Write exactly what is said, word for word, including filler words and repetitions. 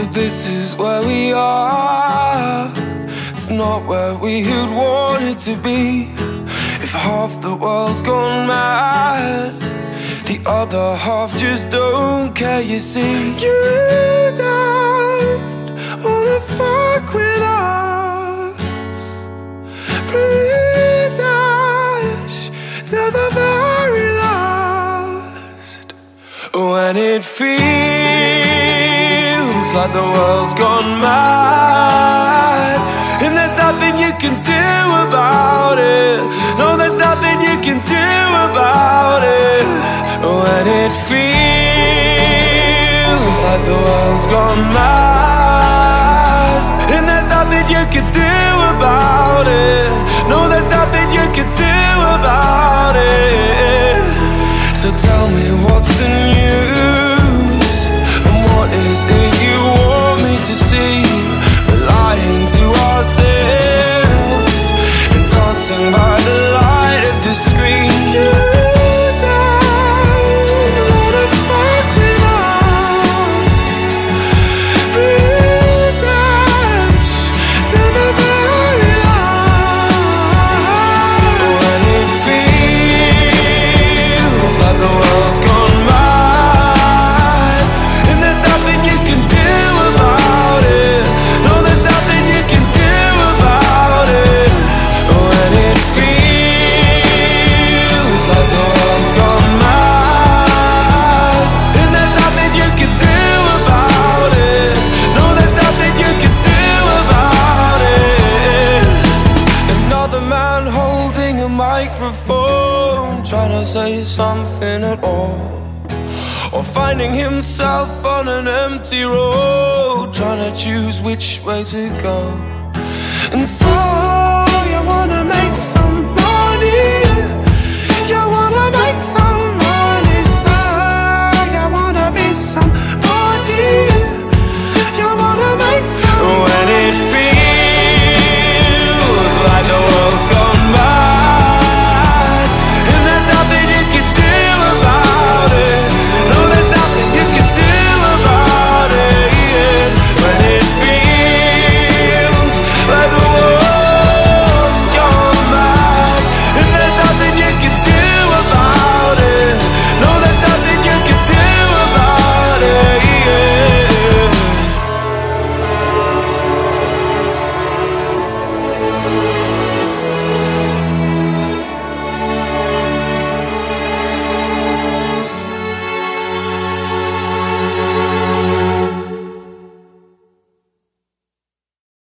this is where we are. It's not where we had wanted to be. If half the world's gone mad, the other half just don't care, you see. You don't wanna fuck with us. Bleed us to the very last. When it feels like the world's gone mad, and there's nothing you can do about it. No, there's nothing you can do about it. When it feels like the world's gone mad, and there's nothing you can do about it. No, there's nothing you can do about it. So tell me what's the news, and what is it you want me to see? We're lying to ourselves and dancing by the light of the screen. You don't wanna fuck with us. Bleed us to the very last. When it feels like the world's gone mad, and there's nothing you can do about it. No, there's nothing you can do about it. When it feels like the world's gone mad, and there's nothing you can do about it. No, there's nothing you can do about it. Another man holding a microphone, trying to say something at all, or finding himself on an empty road, trying to choose which way to go. And so you wanna make some